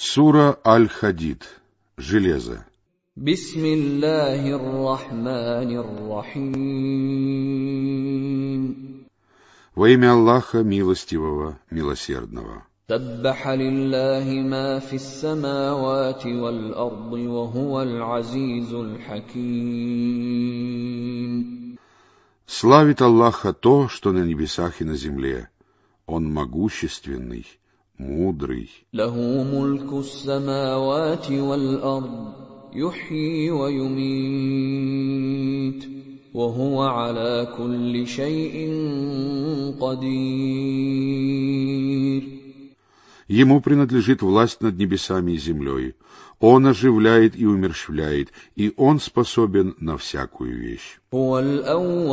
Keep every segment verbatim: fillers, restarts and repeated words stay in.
Сура Аль-Хадид. Железо. Бисмиллахир-рахманир-рахим. Во имя Аллаха Милостивого, Милосердного. Саббаха лиллахи ма фис-самавати вал-арди ва хувал азизул хаким. Славит Аллаха то, что на небесах и на земле. Он могущественный, мудрый. Лаху мулькус-самавати вал-арди, юхьи ва юмит, ва хува аля кулли шай'ин кадир. Ему принадлежит власть над небесами и землей. Он оживляет и умерщвляет, и он способен на всякую вещь. Он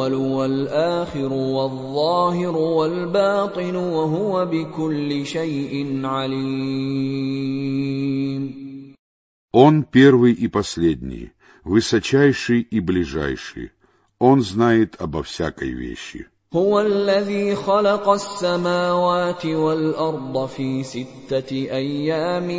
первый и последний, высочайший и ближайший. Он знает обо всякой вещи. هو الذي خلق السماوات والأرض في ستة أيام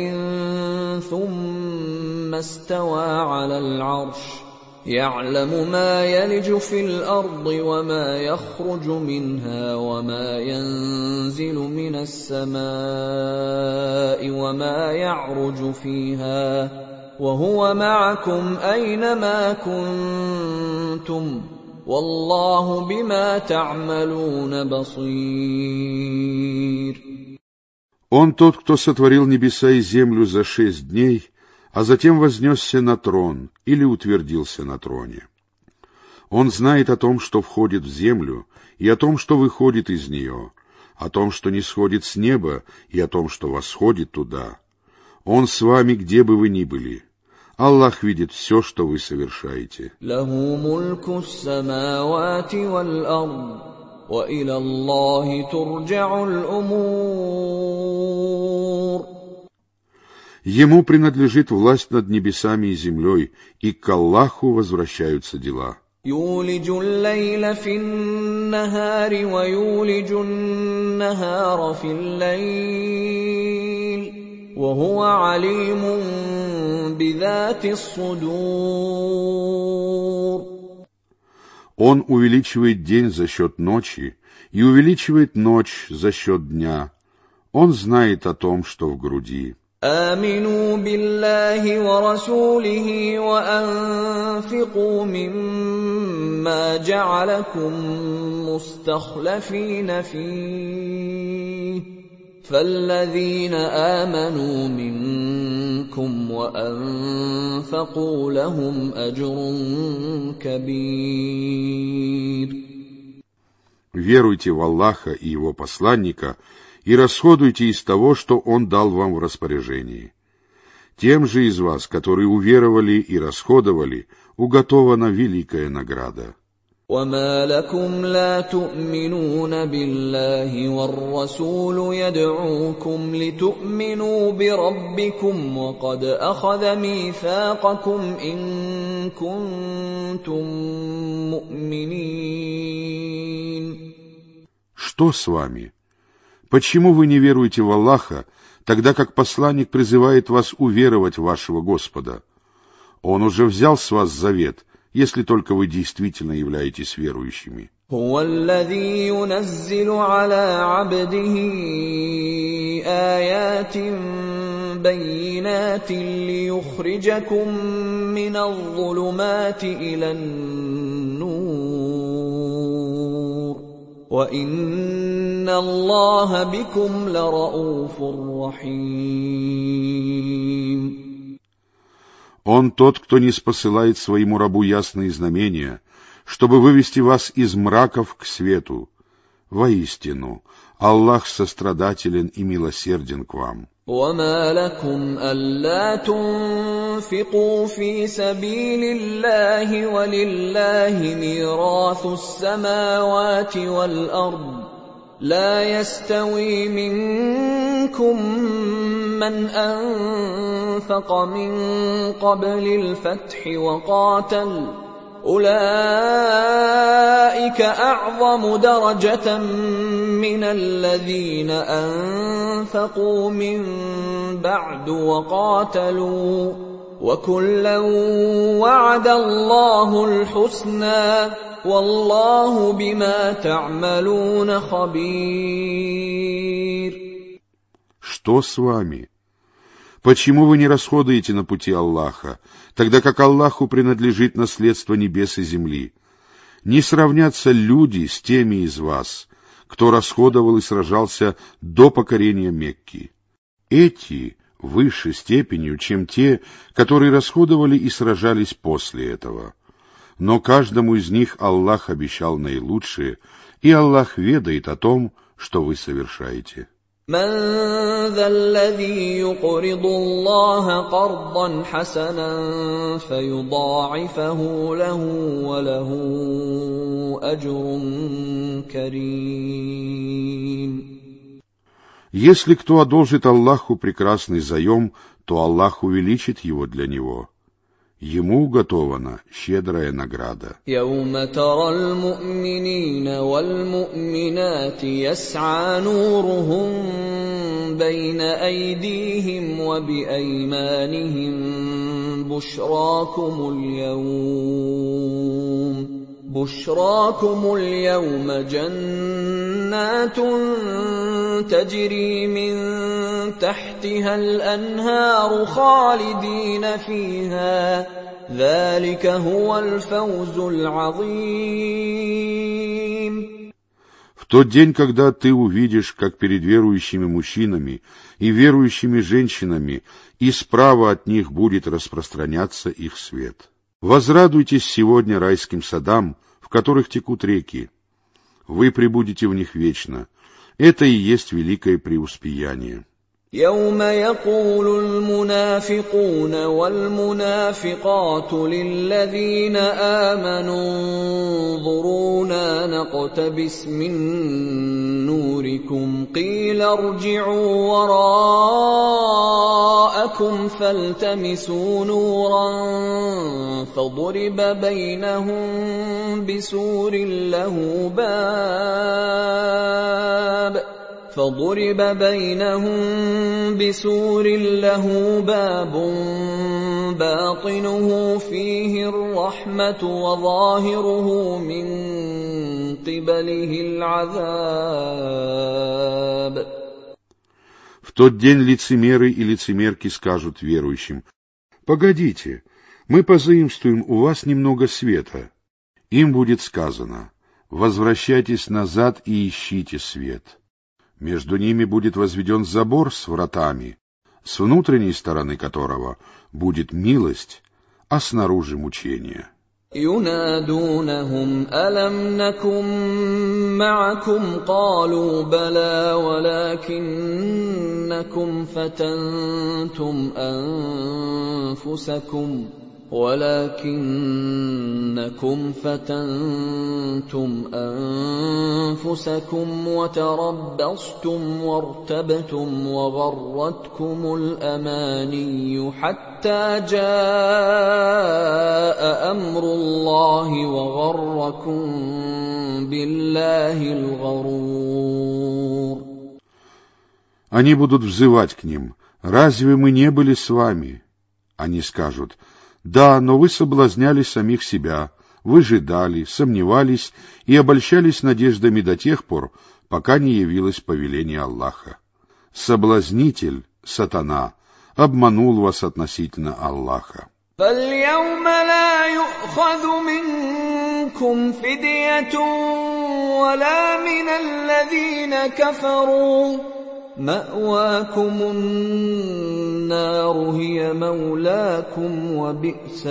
ثم استوى على العرش يعلم ما يلج في الأرض وما يخرج منها وما ينزل من السماء وما يعرج فيها وهو معكم أينما كنتم والله بما تعملون بصير. Он тот, кто сотворил небеса и землю за шесть дней, а затем вознесся на трон или утвердился на троне. Он знает о том, что входит в землю, и о том, что выходит из нее, о том, что не сходит с неба, и о том, что восходит туда. Он с вами, где бы вы ни были. Аллах видит все, что вы совершаете. Лаху мулькус-самавати вал-ард, ва иля Аллахи турджа'уль умур. Ему принадлежит власть над небесами и землей, и к Аллаху возвращаются дела. Юлиджуль лейля фин-нахари ва юлиджун-нахара фил-лейль. وهو عليم بذات الصدور. Он увеличивает день за счет ночи и увеличивает ночь за счет дня. Он знает о том, что в груди. آمنوا بالله ورسوله وأنفقوا مما جعلكم مستخلفين فيه فالذين آمنوا منكم وأنفقوا لهم أجر كبير. Веруйте в Аллаха и Его посланника и расходуйте из того, что Он дал вам в распоряжении. Тем же из вас, которые уверовали и расходовали, уготована великая награда. وما لكم لا تؤمنون بالله والرسول يدعوكم لتؤمنوا بربكم وقد أخذ ميثاقكم إن كنتم مؤمنين. Что с вами? Почему вы не веруете в Аллаха, тогда как посланник призывает вас уверовать в вашего Господа? Он уже взял с вас завет, если только вы действительно являетесь верующими. هو الذي ينزل على عبده آيات بينات ليخرجكم من الظلمات إلى النور وإن الله بكم لرؤوف رحيم. Он тот, кто ниспосылает своему рабу ясные знамения, чтобы вывести вас из мраков к свету. Воистину, Аллах сострадателен и милосерден к вам. وما لكم ألا تنفقوا في سبيل الله ولله ميراث السماوات والأرض لا يستوي منكم من أنفق من قبل الفتح وقاتل أولئك أعظم درجة من الذين أنفقوا من بعد وقاتلوا وكلا وعد الله الحسنى والله بما تعملون خبير. Что с вами? Почему вы не расходуете на пути Аллаха, тогда как Аллаху принадлежит наследство небес и земли? Не сравнятся люди с теми из вас, кто расходовал и сражался до покорения Мекки. Эти выше степенью, чем те, которые расходовали и сражались после этого. Но каждому из них Аллах обещал наилучшее, и Аллах ведает о том, что вы совершаете. من ذا الذي يقرض الله قرضا حسنا فيضاعفه له وله أجر كريم. Если кто одолжит Аллаху прекрасный заем, то Аллах увеличит его для него. Ему уготована щедрая награда. يوم ترى المؤمنين والمؤمنات يسعى نورهم بين أيديهم وبأيمانهم بشراكم اليوم بشراكم اليوم جنات تجري من تحتها الأنهار خالدين فيها ذلك هو الفوز العظيم. В тот день, когда ты увидишь, как перед верующими мужчинами и верующими женщинами и справа от них будет распространяться их свет. Возрадуйтесь сегодня райским садам, в которых текут реки. Вы пребудете в них вечно. Это и есть великое преуспеяние. يوم يقول المنافقون والمنافقات للذين آمنوا انظرونا نقتبس من نوركم قيل ارجعوا وراءكم فالتمسوا نورا فضرب بينهم بسور له باب فضرب بينهم بسور له باب باطنه فيه الرحمة وظاهره من قبله العذاب. В тот день лицемеры и лицемерки скажут верующим: «Погодите, мы позаимствуем у вас немного света». Им будет сказано: «Возвращайтесь назад и ищите свет». Между ними будет возведен забор с вратами, с внутренней стороны которого будет милость, а снаружи мучение. ينادونهم ألم نكن معكم قالوا بلى ولكنكم فتنتم أنفسكم ولكنكم فتنتم أنفسكم وتربصتم وارتبتم وغرتكم الأماني حتى جاء أمر الله وغركم بالله الغرور. Они будут взывать к ним: «Разве мы не были с вами?» Они скажут: «Да, но вы соблазняли самих себя, выжидали, сомневались и обольщались надеждами до тех пор, пока не явилось повеление Аллаха. Соблазнитель, сатана, обманул вас относительно Аллаха». فَالْيَوْمَ لَا يُؤْخَذُ مِنكُمْ فِدْيَةٌ وَلَا مِنَ الَّذِينَ كَفَرُوا مَأْوَاكُمُ النَّارُ هِيَ مَوْلَاكُمْ وَبِئْسَ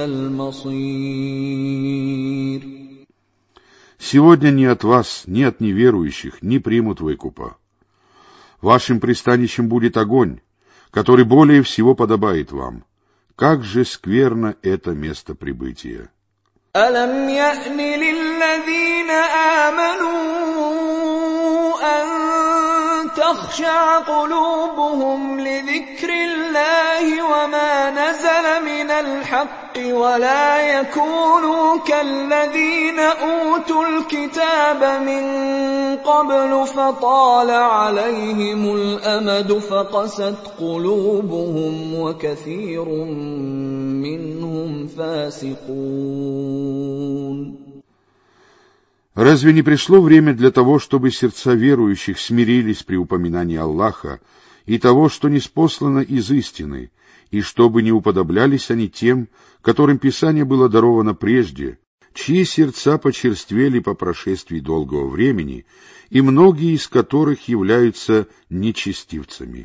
الْمَصِيرُ. Сегодня ни от вас, ни от неверующих не примут выкупа. Вашим пристанищем будет огонь, который более всего подобает вам. Как же скверно это место прибытия! أَلَمْ يَأْنِ لِلَّذِينَ آمَنُوا أَن تَخْشَعَ قُلُوبُهُمْ لِذِكْرِ اللَّهِ وَمَا نَزَلَ مِنَ الحق ولا يكونوا كالذين أوتوا الكتاب من قبل فطال عليهم الأمد فقست قلوبهم وكثير منهم فاسقون. Разве не пришло время для того, чтобы сердца верующих смирились при упоминании Аллаха и того, что ниспослано из истины, и чтобы не уподоблялись они тем, которым Писание было даровано прежде, чьи сердца почерствели по прошествии долгого времени, и многие из которых являются нечестивцами.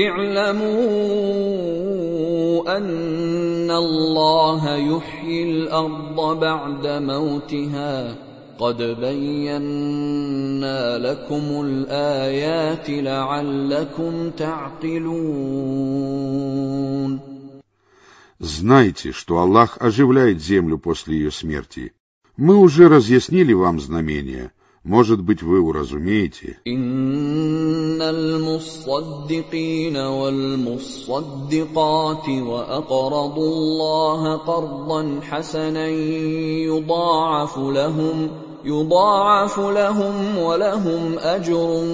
اعلموا أن الله يحيي الأرض بعد موتها قد بينا لكم الآيات لعلكم تعقلون. Знайте, что Аллах оживляет землю после ее смерти. Мы уже разъяснили вам знамения. Может быть, вы уразумеете. إن المصدقين والمصدقات وأقرضوا الله قرضا حسنا يضاعف لهم يضاعف لهم ولهم أجر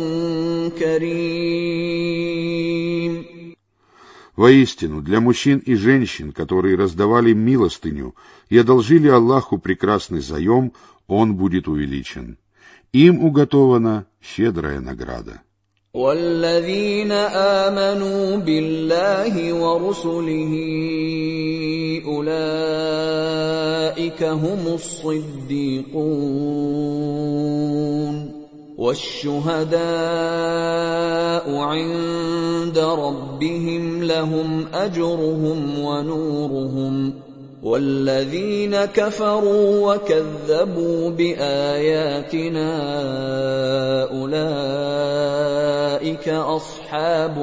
كريم. Воистину, для мужчин и женщин, которые раздавали милостыню и одолжили Аллаху прекрасный заем, он будет увеличен. Им уготована щедрая награда. والذين آمنوا بالله ورسله أولئك هم الصديقون والشهداء عند ربهم لهم أجرهم ونورهم والذين كفروا وكذبوا بآياتنا أولئك أصحاب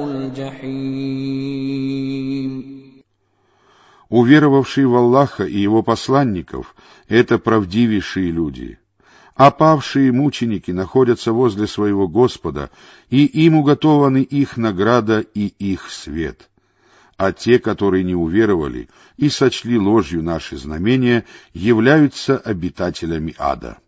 الجحيم. Уверовавшие в Аллаха и Его посланников — это правдивейшие люди, а павшие мученики находятся возле своего Господа, и им уготованы их награда и их свет. А те, которые не уверовали и сочли ложью наши знамения, являются обитателями ада.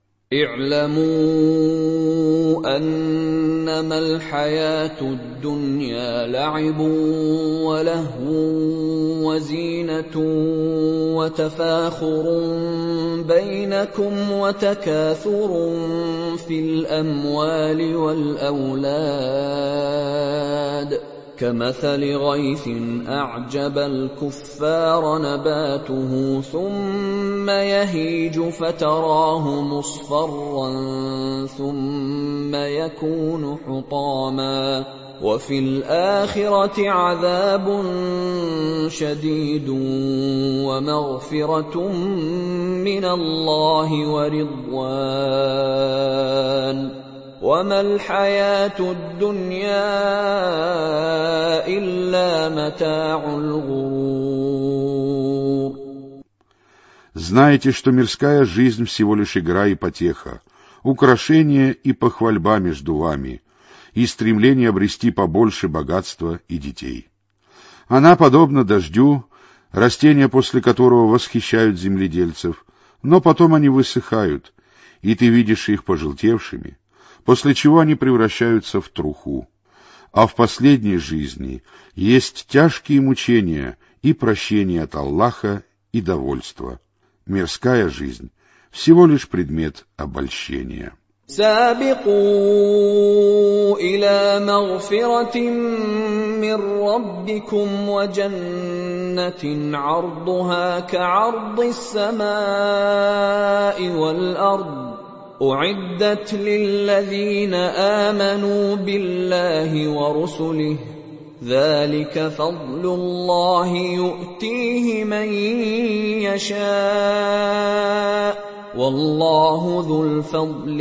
اعلموا أنما الحياة الدنيا لعب ولهو وزينة وتفاخر بينكم وتكاثر في الأموال والأولاد كمثل غيث أعجب الكفار نباته ثم يهيج فتراه مصفرا ثم يكون حطاما وفي الآخرة عذاب شديد ومغفرة من الله ورضوان وما الحياة الدنيا إلا متاع الغرور. Знаете, что мирская жизнь всего лишь игра и потеха, украшение и похвальба между вами, и стремление обрести побольше богатства и детей. Она подобна дождю, растения после которого восхищают земледельцев, но потом они высыхают, и ты видишь их пожелтевшими, после чего они превращаются в труху. А в последней жизни есть тяжкие мучения и прощение от Аллаха и довольство. Мирская жизнь — всего лишь предмет обольщения. سابقوا إلى مغفرة من ربكم وجنة عرضها كعرض السماء والأرض أعدت للذين آمنوا بالله ورسله ذلك فضل الله يؤتيه من يشاء والله ذو الفضل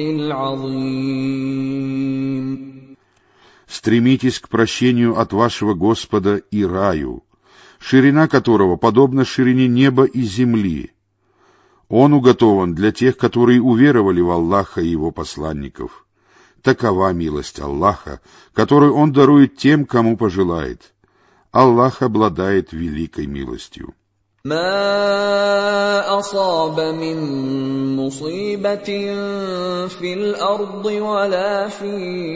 العظيم. Стремитесь к прощению от вашего Господа и раю, ширина которого подобна ширине неба и земли. Он уготован для тех, которые уверовали в Аллаха и Его посланников. Такова милость Аллаха, которую Он дарует тем, кому пожелает. Аллах обладает великой милостью. ما أصاب من مصيبة في الأرض ولا في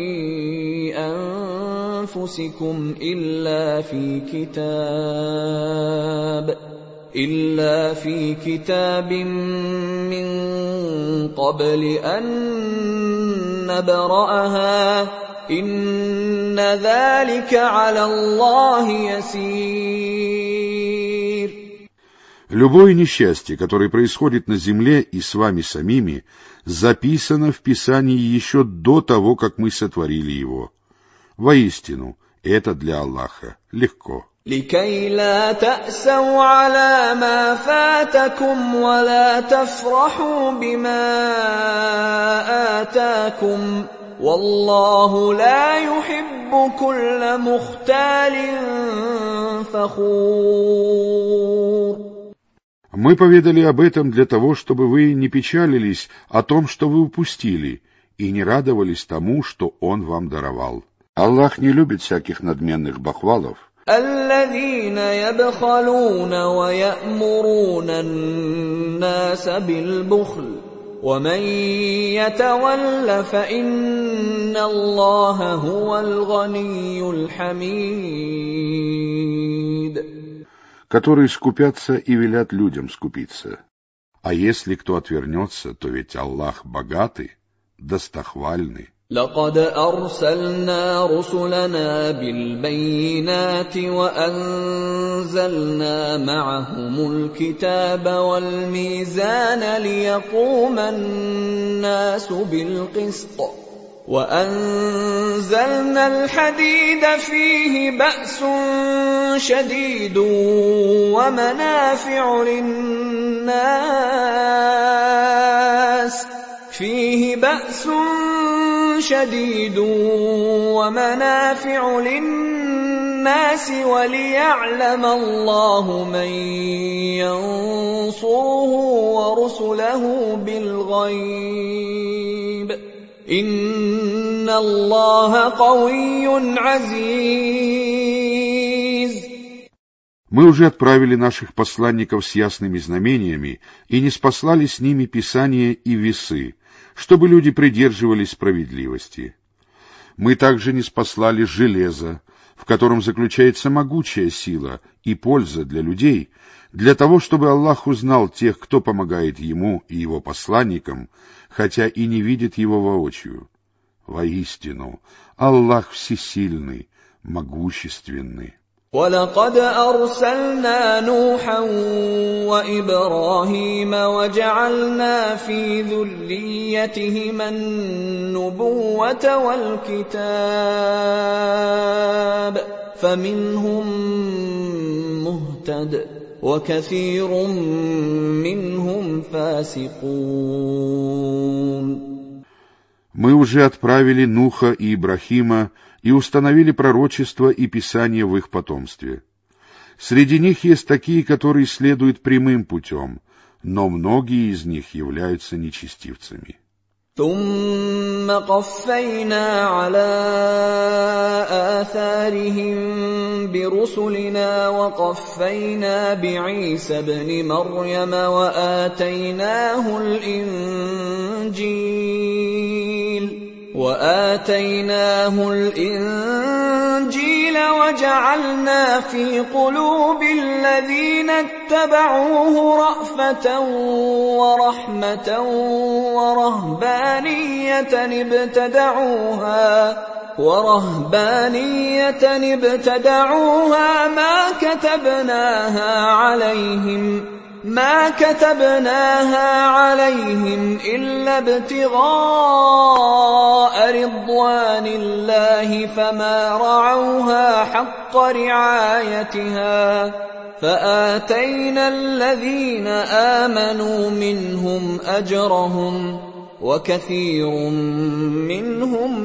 أنفسكم إلا في كتاب إلا في كتاب من قبل أن نبرأها إن ذلك على الله يسير. Любое несчастье, которое происходит на земле и с вами самими, записано в Писании еще до того, как мы сотворили его. Воистину, это для Аллаха легко. لكي لا تأسوا على ما فاتكم ولا تفرحوا بما آتاكم والله لا يحب كل مختال فخور. Мы поведали об этом для того, чтобы вы не печалились о том, что вы упустили, и не радовались тому, что Он вам даровал. Аллах не любит всяких надменных бахвалов. الذين يبخلون ويأمرون الناس بالبخل ومن يتول فإن الله هو الغني الحميد. Которые скупятся и велят людям скупиться. А если кто отвернется, то ведь Аллах богатый, достохвальный. لقد أرسلنا رسلنا بالبينات وأنزلنا معهم الكتاب والميزان ليقوم الناس بالقسط وأنزلنا الحديد فيه بأس شديد ومنافع للناس فيه بأس شديد ومنافع للناس وليعلم الله من ينصره ورسله بالغيب إن الله قوي عزيز. Мы уже отправили наших посланников с ясными знамениями и ниспослали с ними Писание и весы, чтобы люди придерживались справедливости. Мы также ниспослали железо, в котором заключается могучая сила и польза для людей, для того, чтобы Аллах узнал тех, кто помогает Ему и Его посланникам, хотя и не видит Его воочию. Воистину, Аллах всесильный, могущественный. وَلَقَدْ أَرْسَلْنَا نُوحًا وَإِبْرَاهِيمَ وَجَعَلْنَا فِي ذُرِّيَّتِهِمَا النُّبُوَّةَ وَالْكِتَابَ فَمِنْهُم مُّهْتَدٍ وَكَثِيرٌ مِّنْهُمْ فَاسِقُونَ. Мы уже отправили Нуха и Ибрахима и установили пророчество и писание в их потомстве. Среди них есть такие, которые следуют прямым путем, но многие из них являются нечестивцами. ثم قفينا على آثارهم برسلنا وقفينا بعيسى ابن مريم وآتيناه الإنجيل وآتيناه الإنجيل وجعلنا في قلوب الذين اتبعوه رأفة ورحمة ورهبانية ابتدعوها ورهبانية ابتدعوها ما كتبناها عليهم ما كتبناها عليهم إلا ابتغاء رضوان الله فما رعوها حق رعايتها فآتينا الذين آمنوا منهم أجرهم وكثير منهم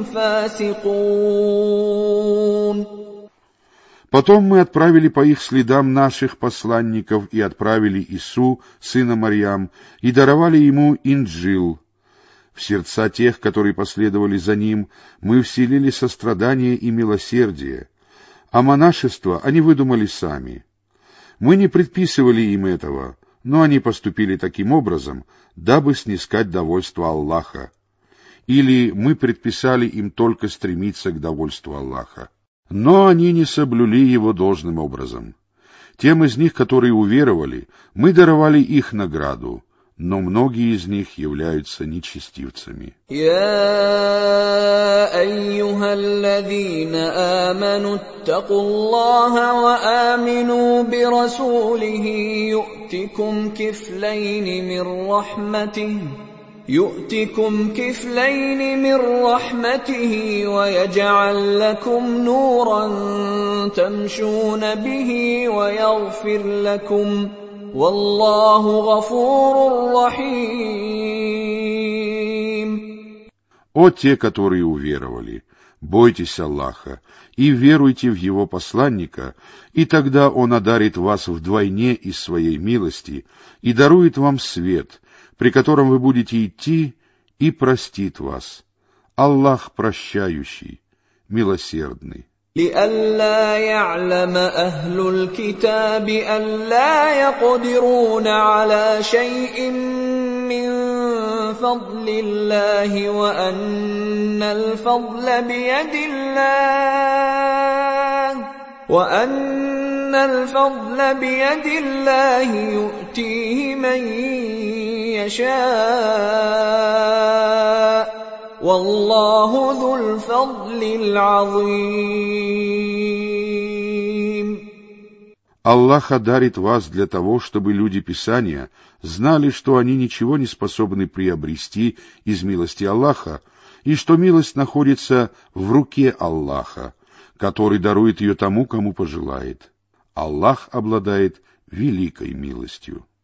فاسقون. Потом мы отправили по их следам наших посланников и отправили Ису, сына Марьям, и даровали ему Инджил. В сердца тех, которые последовали за ним, мы вселили сострадание и милосердие, а монашество они выдумали сами. Мы не предписывали им этого, но они поступили таким образом, дабы снискать довольство Аллаха. Или мы предписали им только стремиться к довольству Аллаха. Но они не соблюли его должным образом. Тем из них, которые уверовали, мы даровали их награду, но многие из них являются нечестивцами. يا أيها الذين آمنوا اتقوا الله وآمنوا برسوله يؤتكم كفلين من رحمته يؤتكم كفلين من رحمته ويجعل لكم نورا تمشون به ويغفر لكم والله غفور رحيم. О те, которые уверовали, бойтесь Аллаха и веруйте в Его посланника, и тогда Он одарит вас вдвойне из своей милости и дарует вам свет, при котором вы будете идти, и простит вас. Аллах прощающий, милосердный. لئلا يعلم أهل الكتاب ألا يقدرون على شيء من فضل الله وأن الفضل بيد الله وأن الفضل بيد الله يؤتيه من يشاء والله ذو الفضل العظيم. Аллах одарит вас для того, чтобы люди Писания знали, что они ничего не способны приобрести из милости Аллаха, и что милость находится в руке Аллаха, который дарует ее тому, кому пожелает. Аллах обладает великой милостью.